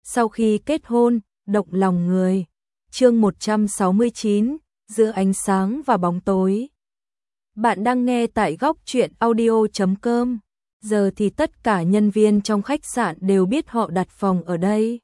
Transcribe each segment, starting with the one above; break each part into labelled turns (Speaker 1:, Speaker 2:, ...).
Speaker 1: sau khi kết hôn, động lòng người. Chương 169, giữa ánh sáng và bóng tối. Bạn đang nghe tại góc truyện audio.com. Giờ thì tất cả nhân viên trong khách sạn đều biết họ đặt phòng ở đây.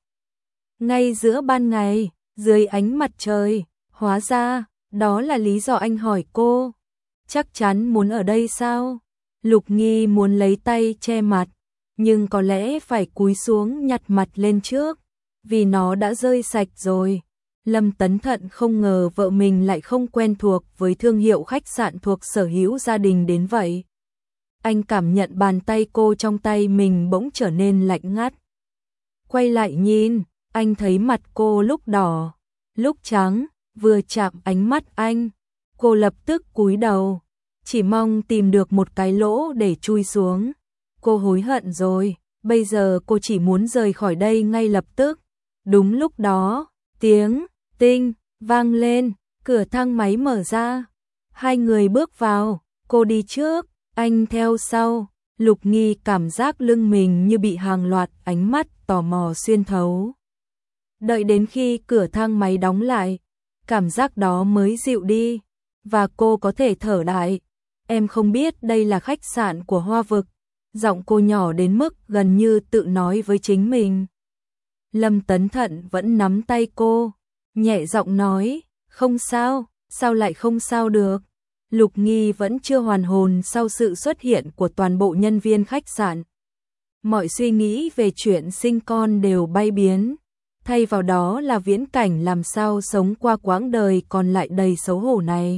Speaker 1: Ngay giữa ban ngày, dưới ánh mặt trời, hóa ra, đó là lý do anh hỏi cô. Chắc chắn muốn ở đây sao? Lục Nghi muốn lấy tay che mặt, nhưng có lẽ phải cúi xuống nhặt mặt lên trước, vì nó đã rơi sạch rồi. Lâm Tấn Thận không ngờ vợ mình lại không quen thuộc với thương hiệu khách sạn thuộc sở hữu gia đình đến vậy. Anh cảm nhận bàn tay cô trong tay mình bỗng trở nên lạnh ngắt. Quay lại nhìn, anh thấy mặt cô lúc đỏ, lúc trắng, vừa chạm ánh mắt anh. Cô lập tức cúi đầu, chỉ mong tìm được một cái lỗ để chui xuống. Cô hối hận rồi, bây giờ cô chỉ muốn rời khỏi đây ngay lập tức. Đúng lúc đó, tiếng tinh vang lên, cửa thang máy mở ra. Hai người bước vào, cô đi trước, anh theo sau. Lục Nghi cảm giác lưng mình như bị hàng loạt ánh mắt tò mò xuyên thấu. Đợi đến khi cửa thang máy đóng lại, cảm giác đó mới dịu đi, và cô có thể thở lại. Em không biết đây là khách sạn của Hoa Vực. Giọng cô nhỏ đến mức gần như tự nói với chính mình. Lâm Tấn Thận vẫn nắm tay cô, nhẹ giọng nói, không sao, sao lại không sao được. Lục Nghi vẫn chưa hoàn hồn sau sự xuất hiện của toàn bộ nhân viên khách sạn. Mọi suy nghĩ về chuyện sinh con đều bay biến, thay vào đó là viễn cảnh làm sao sống qua quãng đời còn lại đầy xấu hổ này.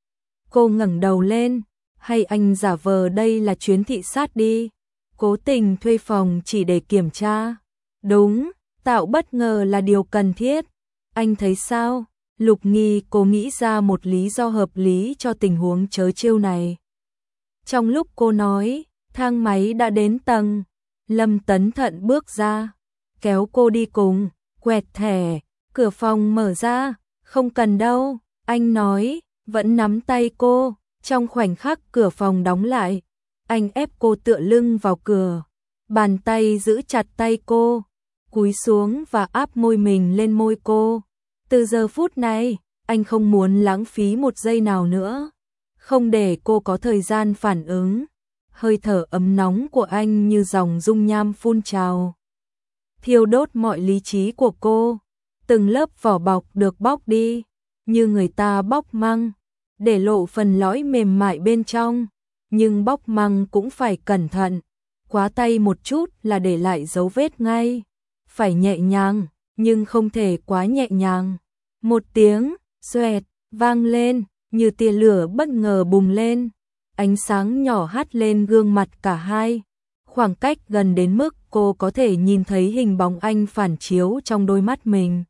Speaker 1: Cô ngẩng đầu lên, hay anh giả vờ đây là chuyến thị sát đi, cố tình thuê phòng chỉ để kiểm tra. Đúng, tạo bất ngờ là điều cần thiết. Anh thấy sao? Lục Nghi cố nghĩ ra một lý do hợp lý cho tình huống trớ trêu này. Trong lúc cô nói, thang máy đã đến tầng. Lâm Tấn Thận bước ra, kéo cô đi cùng, quẹt thẻ, cửa phòng mở ra. Không cần đâu, anh nói, vẫn nắm tay cô. Trong khoảnh khắc cửa phòng đóng lại, anh ép cô tựa lưng vào cửa, bàn tay giữ chặt tay cô, cúi xuống và áp môi mình lên môi cô. Từ giờ phút này, anh không muốn lãng phí một giây nào nữa, không để cô có thời gian phản ứng. Hơi thở ấm nóng của anh như dòng dung nham phun trào, thiêu đốt mọi lý trí của cô. Từng lớp vỏ bọc được bóc đi, như người ta bóc măng, để lộ phần lõi mềm mại bên trong. Nhưng bóc măng cũng phải cẩn thận, quá tay một chút là để lại dấu vết ngay. Phải nhẹ nhàng, nhưng không thể quá nhẹ nhàng. Một tiếng xoẹt vang lên, như tia lửa bất ngờ bùng lên. Ánh sáng nhỏ hắt lên gương mặt cả hai, khoảng cách gần đến mức cô có thể nhìn thấy hình bóng anh phản chiếu trong đôi mắt mình.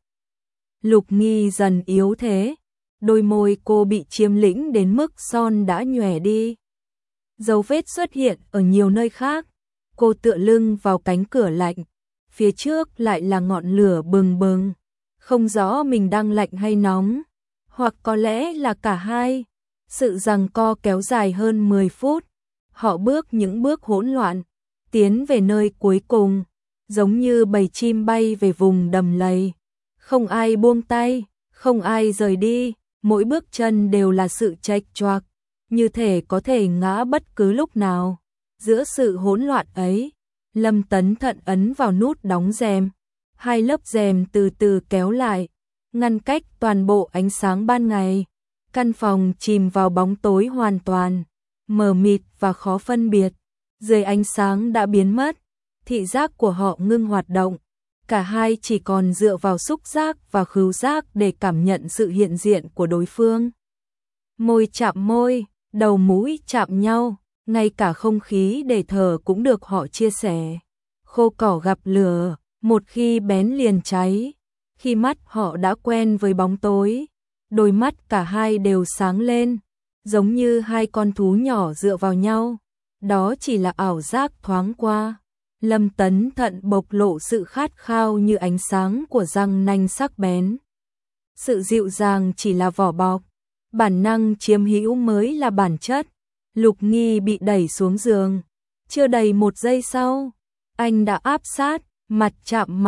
Speaker 1: Lục Nghi dần yếu thế, đôi môi cô bị chiếm lĩnh đến mức son đã nhòe đi. Dấu vết xuất hiện ở nhiều nơi khác. Cô tựa lưng vào cánh cửa lạnh, phía trước lại là ngọn lửa bừng bừng. Không rõ mình đang lạnh hay nóng, hoặc có lẽ là cả hai. Sự giằng co kéo dài hơn 10 phút. Họ bước những bước hỗn loạn, tiến về nơi cuối cùng, giống như bầy chim bay về vùng đầm lầy. Không ai buông tay, không ai rời đi, mỗi bước chân đều là sự chệch choạc, như thể có thể ngã bất cứ lúc nào. Giữa sự hỗn loạn ấy, Lâm Tấn Thận ấn vào nút đóng rèm. Hai lớp rèm từ từ kéo lại, ngăn cách toàn bộ ánh sáng ban ngày. Căn phòng chìm vào bóng tối hoàn toàn, mờ mịt và khó phân biệt. Dưới ánh sáng đã biến mất, thị giác của họ ngưng hoạt động. Cả hai chỉ còn dựa vào xúc giác và khứu giác để cảm nhận sự hiện diện của đối phương. Môi chạm môi, đầu mũi chạm nhau, ngay cả không khí để thở cũng được họ chia sẻ. Khô cỏ gặp lửa, một khi bén liền cháy. Khi mắt họ đã quen với bóng tối, đôi mắt cả hai đều sáng lên, giống như hai con thú nhỏ dựa vào nhau. Đó chỉ là ảo giác thoáng qua. Lâm Tấn Thận bộc lộ sự khát khao như ánh sáng của răng nanh sắc bén. Sự dịu dàng chỉ là vỏ bọc, bản năng chiếm hữu mới là bản chất. Lục Nghi bị đẩy xuống giường. Chưa đầy một giây sau, anh đã áp sát, mặt chạm mặt,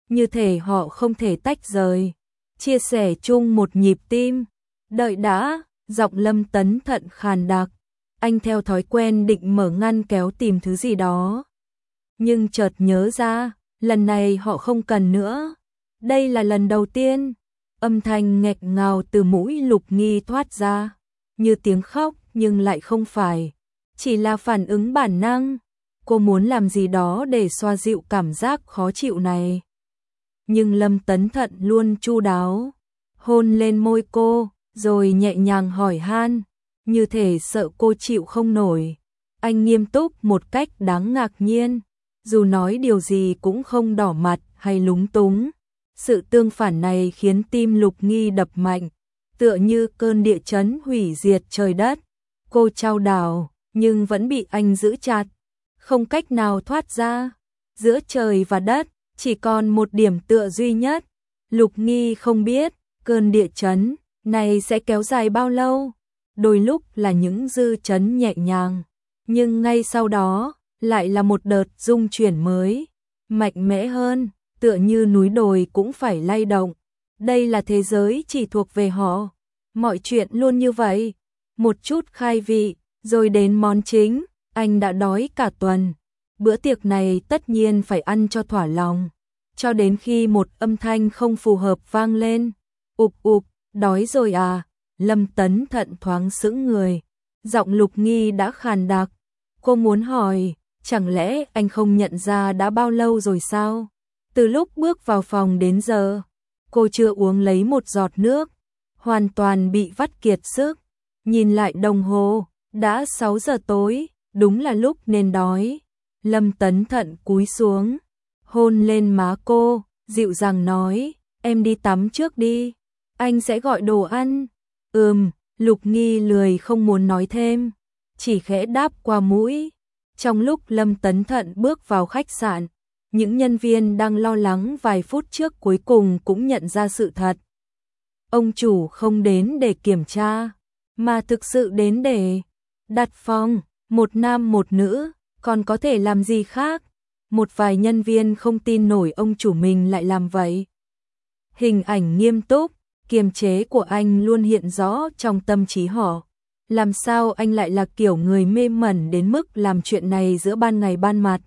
Speaker 1: như thể họ không thể tách rời, chia sẻ chung một nhịp tim. Đợi đã, giọng Lâm Tấn Thận khàn đặc, anh theo thói quen định mở ngăn kéo tìm thứ gì đó. Nhưng chợt nhớ ra, lần này họ không cần nữa. Đây là lần đầu tiên. Âm thanh nghẹt ngào từ mũi Lục Nghi thoát ra, như tiếng khóc nhưng lại không phải, chỉ là phản ứng bản năng. Cô muốn làm gì đó để xoa dịu cảm giác khó chịu này. Nhưng Lâm Tấn Thận luôn chu đáo, hôn lên môi cô, rồi nhẹ nhàng hỏi han, như thể sợ cô chịu không nổi. Anh nghiêm túc một cách đáng ngạc nhiên, dù nói điều gì cũng không đỏ mặt hay lúng túng. Sự tương phản này khiến tim Lục Nghi đập mạnh, tựa như cơn địa chấn hủy diệt trời đất. Cô chao đảo, nhưng vẫn bị anh giữ chặt, không cách nào thoát ra. Giữa trời và đất, chỉ còn một điểm tựa duy nhất. Lục Nghi không biết, cơn địa chấn này sẽ kéo dài bao lâu. Đôi lúc là những dư chấn nhẹ nhàng, nhưng ngay sau đó, lại là một đợt rung chuyển mới, mạnh mẽ hơn, tựa như núi đồi cũng phải lay động. Đây là thế giới chỉ thuộc về họ. Mọi chuyện luôn như vậy. Một chút khai vị, rồi đến món chính. Anh đã đói cả tuần. Bữa tiệc này tất nhiên phải ăn cho thỏa lòng. Cho đến khi một âm thanh không phù hợp vang lên. Ụp ụp, đói rồi à? Lâm Tấn Thận thoáng sững người. Giọng Lục Nghi đã khàn đặc. Cô muốn hỏi, chẳng lẽ anh không nhận ra đã bao lâu rồi sao? Từ lúc bước vào phòng đến giờ, cô chưa uống lấy một giọt nước, hoàn toàn bị vắt kiệt sức. Nhìn lại đồng hồ, đã 6 giờ tối, đúng là lúc nên đói. Lâm Tấn Thận cúi xuống, hôn lên má cô, dịu dàng nói, em đi tắm trước đi, anh sẽ gọi đồ ăn. Lục Nghi lười không muốn nói thêm, chỉ khẽ đáp qua mũi. Trong lúc Lâm Tấn Thận bước vào khách sạn, những nhân viên đang lo lắng vài phút trước cuối cùng cũng nhận ra sự thật. Ông chủ không đến để kiểm tra, mà thực sự đến để đặt phòng, một nam một nữ, còn có thể làm gì khác. Một vài nhân viên không tin nổi ông chủ mình lại làm vậy. Hình ảnh nghiêm túc, kiềm chế của anh luôn hiện rõ trong tâm trí họ. Làm sao anh lại là kiểu người mê mẩn đến mức làm chuyện này giữa ban ngày ban mặt?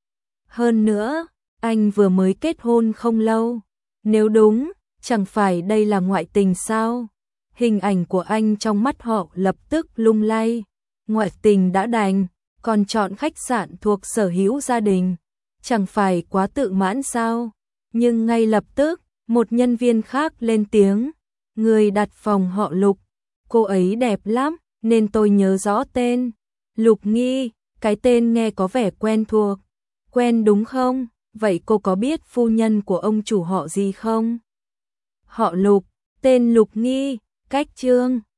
Speaker 1: Hơn nữa, anh vừa mới kết hôn không lâu. Nếu đúng, chẳng phải đây là ngoại tình sao? Hình ảnh của anh trong mắt họ lập tức lung lay. Ngoại tình đã đành, còn chọn khách sạn thuộc sở hữu gia đình. Chẳng phải quá tự mãn sao? Nhưng ngay lập tức, một nhân viên khác lên tiếng. Người đặt phòng họ Lục. Cô ấy đẹp lắm, nên tôi nhớ rõ tên. Lục Nghi, cái tên nghe có vẻ quen thuộc. Quen đúng không? Vậy cô có biết phu nhân của ông chủ họ gì không? Họ Lục, tên Lục Nghi, cách Trương.